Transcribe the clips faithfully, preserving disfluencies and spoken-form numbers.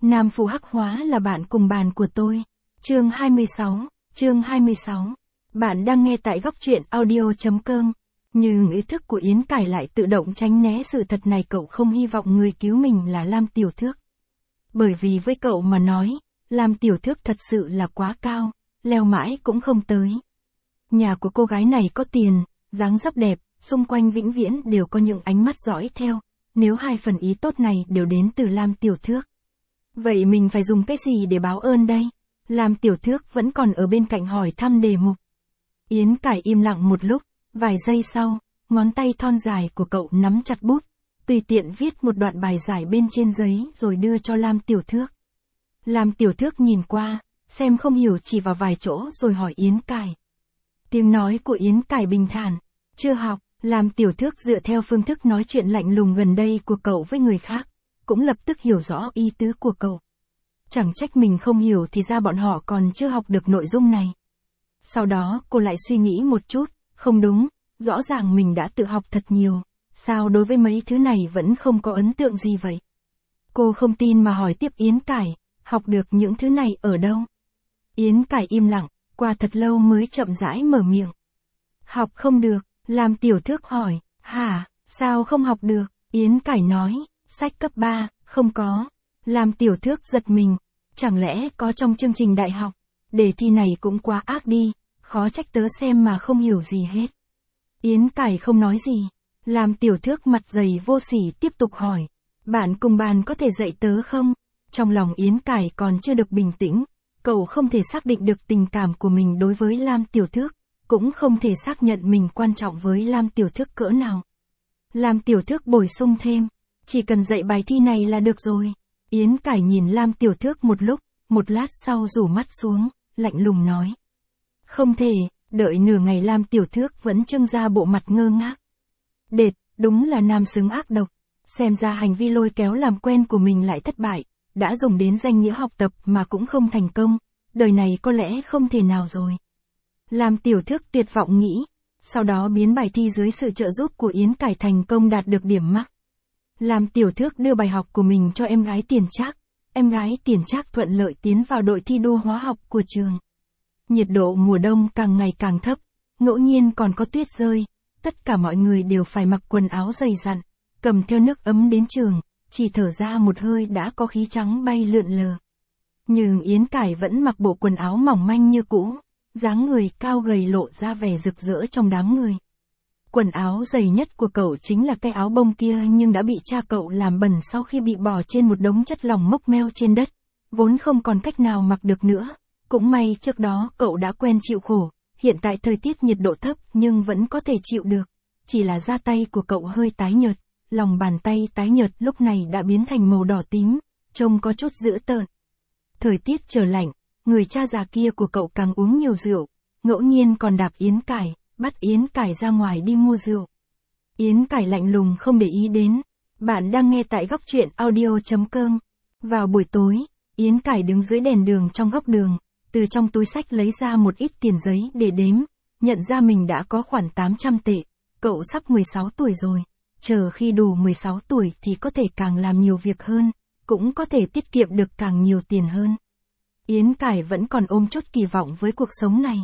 Nam Phu Hắc Hóa là bạn cùng bàn của tôi. Chương hai mươi sáu, chương hai mươi sáu. Bạn đang nghe tại góc truyện audio.com. Nhưng ý thức của Yến Cải lại tự động tránh né sự thật này, cậu không hy vọng người cứu mình là Lam Tiểu Thước. Bởi vì với cậu mà nói, Lam Tiểu Thước thật sự là quá cao, leo mãi cũng không tới. Nhà của cô gái này có tiền, dáng dấp đẹp, xung quanh vĩnh viễn đều có những ánh mắt dõi theo, nếu hai phần ý tốt này đều đến từ Lam Tiểu Thước. Vậy mình phải dùng cái gì để báo ơn đây? Lam Tiểu Thước vẫn còn ở bên cạnh hỏi thăm đề mục. Yến Cải im lặng một lúc, vài giây sau, ngón tay thon dài của cậu nắm chặt bút, tùy tiện viết một đoạn bài giải bên trên giấy rồi đưa cho Lam Tiểu Thước. Lam Tiểu Thước nhìn qua, xem không hiểu chỉ vào vài chỗ rồi hỏi Yến Cải. Tiếng nói của Yến Cải bình thản, chưa học. Lam Tiểu Thước dựa theo phương thức nói chuyện lạnh lùng gần đây của cậu với người khác, cũng lập tức hiểu rõ ý tứ của cậu. Chẳng trách mình không hiểu thì ra bọn họ còn chưa học được nội dung này. Sau đó cô lại suy nghĩ một chút, không đúng, rõ ràng mình đã tự học thật nhiều, sao đối với mấy thứ này vẫn không có ấn tượng gì vậy? Cô không tin mà hỏi tiếp Yến Cải, học được những thứ này ở đâu? Yến Cải im lặng, qua thật lâu mới chậm rãi mở miệng. Học không được. Lam Tiểu Thước hỏi, hả, sao không học được? Yến Cải nói, sách cấp ba, không có. Lam Tiểu Thước giật mình, chẳng lẽ có trong chương trình đại học? Đề thi này cũng quá ác đi, khó trách tớ xem mà không hiểu gì hết. Yến Cải không nói gì. Lam Tiểu Thước mặt dày vô sỉ tiếp tục hỏi, bạn cùng bàn có thể dạy tớ không? Trong lòng Yến Cải còn chưa được bình tĩnh, cậu không thể xác định được tình cảm của mình đối với Lam Tiểu Thước. Cũng không thể xác nhận mình quan trọng với Lam Tiểu Thước cỡ nào. Lam Tiểu Thước bổ sung thêm, chỉ cần dạy bài thi này là được rồi. Yến Cải nhìn Lam Tiểu Thước một lúc, một lát sau rủ mắt xuống, lạnh lùng nói. Không thể, đợi nửa ngày Lam Tiểu Thước vẫn trưng ra bộ mặt ngơ ngác. Đệt, đúng là nam xứng ác độc, xem ra hành vi lôi kéo làm quen của mình lại thất bại, đã dùng đến danh nghĩa học tập mà cũng không thành công, đời này có lẽ không thể nào rồi. Lam Tiểu Thước tuyệt vọng nghĩ, sau đó biến bài thi dưới sự trợ giúp của Yến Cải thành công đạt được điểm mắc. Lam Tiểu Thước đưa bài học của mình cho em gái Tiền Trác, em gái Tiền Trác thuận lợi tiến vào đội thi đua hóa học của trường. Nhiệt độ mùa đông càng ngày càng thấp, ngẫu nhiên còn có tuyết rơi, tất cả mọi người đều phải mặc quần áo dày dặn, cầm theo nước ấm đến trường, chỉ thở ra một hơi đã có khí trắng bay lượn lờ. Nhưng Yến Cải vẫn mặc bộ quần áo mỏng manh như cũ. Dáng người cao gầy lộ ra vẻ rực rỡ trong đám người. Quần áo dày nhất của cậu chính là cái áo bông kia nhưng đã bị cha cậu làm bẩn sau khi bị bỏ trên một đống chất lỏng mốc meo trên đất, vốn không còn cách nào mặc được nữa. Cũng may trước đó cậu đã quen chịu khổ, hiện tại thời tiết nhiệt độ thấp nhưng vẫn có thể chịu được. Chỉ là da tay của cậu hơi tái nhợt, lòng bàn tay tái nhợt lúc này đã biến thành màu đỏ tím, trông có chút dữ tợn. Thời tiết trở lạnh. Người cha già kia của cậu càng uống nhiều rượu, ngẫu nhiên còn đạp Yến Cải, bắt Yến Cải ra ngoài đi mua rượu. Yến Cải lạnh lùng không để ý đến. Bạn đang nghe tại góc truyện audio.com. Vào buổi tối, Yến Cải đứng dưới đèn đường trong góc đường, từ trong túi xách lấy ra một ít tiền giấy để đếm, nhận ra mình đã có khoản tám trăm tệ, cậu sắp mười sáu tuổi rồi, chờ khi đủ mười sáu tuổi thì có thể càng làm nhiều việc hơn, cũng có thể tiết kiệm được càng nhiều tiền hơn. Yến Cải vẫn còn ôm chút kỳ vọng với cuộc sống này.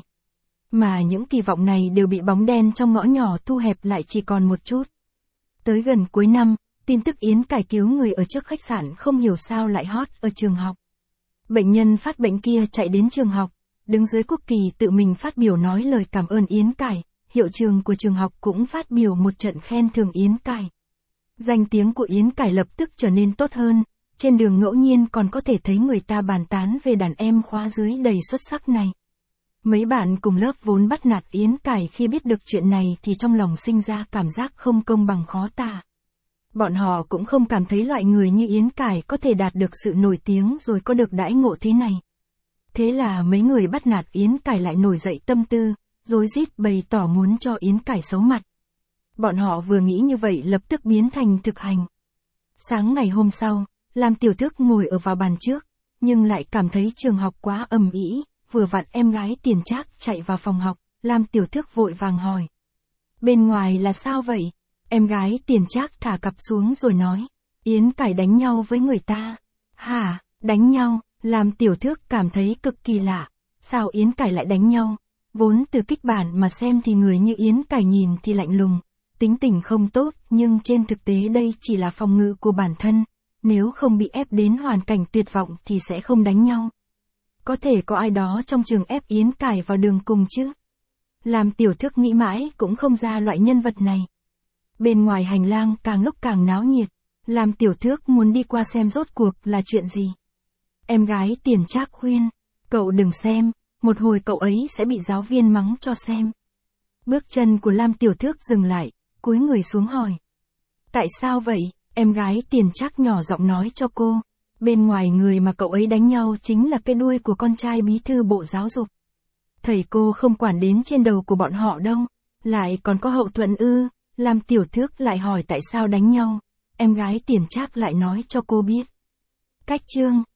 Mà những kỳ vọng này đều bị bóng đen trong ngõ nhỏ thu hẹp lại chỉ còn một chút. Tới gần cuối năm, tin tức Yến Cải cứu người ở trước khách sạn không hiểu sao lại hot ở trường học. Bệnh nhân phát bệnh kia chạy đến trường học, đứng dưới quốc kỳ tự mình phát biểu nói lời cảm ơn Yến Cải, hiệu trưởng của trường học cũng phát biểu một trận khen thưởng Yến Cải. Danh tiếng của Yến Cải lập tức trở nên tốt hơn. Trên đường ngẫu nhiên còn có thể thấy người ta bàn tán về đàn em khóa dưới đầy xuất sắc này. Mấy bạn cùng lớp vốn bắt nạt Yến Cải khi biết được chuyện này thì trong lòng sinh ra cảm giác không công bằng khó tả. Bọn họ cũng không cảm thấy loại người như Yến Cải có thể đạt được sự nổi tiếng rồi có được đãi ngộ thế này. Thế là mấy người bắt nạt Yến Cải lại nổi dậy tâm tư, rối rít bày tỏ muốn cho Yến Cải xấu mặt. Bọn họ vừa nghĩ như vậy lập tức biến thành thực hành. Sáng ngày hôm sau, Lam Tiểu Thước ngồi ở vào bàn trước, nhưng lại cảm thấy trường học quá ầm ĩ, vừa vặn em gái Tiền Trác chạy vào phòng học, Lam Tiểu Thước vội vàng hỏi. Bên ngoài là sao vậy? Em gái Tiền Trác thả cặp xuống rồi nói, Yến Cải đánh nhau với người ta. Hả? Đánh nhau, làm Tiểu Thước cảm thấy cực kỳ lạ. Sao Yến Cải lại đánh nhau? Vốn từ kịch bản mà xem thì người như Yến Cải nhìn thì lạnh lùng, tính tình không tốt, nhưng trên thực tế đây chỉ là phòng ngự của bản thân. Nếu không bị ép đến hoàn cảnh tuyệt vọng thì sẽ không đánh nhau. Có thể có ai đó trong trường ép Yến Cải vào đường cùng chứ? Làm Tiểu Thước nghĩ mãi cũng không ra loại nhân vật này. Bên ngoài hành lang càng lúc càng náo nhiệt, làm Tiểu Thước muốn đi qua xem rốt cuộc là chuyện gì. Em gái Tiền Trác khuyên, cậu đừng xem, một hồi cậu ấy sẽ bị giáo viên mắng cho xem. Bước chân của Lam Tiểu Thước dừng lại, cúi người xuống hỏi. Tại sao vậy? Em gái Tiền Trác nhỏ giọng nói cho cô. Bên ngoài người mà cậu ấy đánh nhau chính là cái đuôi của con trai bí thư bộ giáo dục. Thầy cô không quản đến trên đầu của bọn họ đâu, lại còn có hậu thuẫn ư? Lam Tiểu Thước lại hỏi tại sao đánh nhau. Em gái Tiền Trác lại nói cho cô biết. Cách chương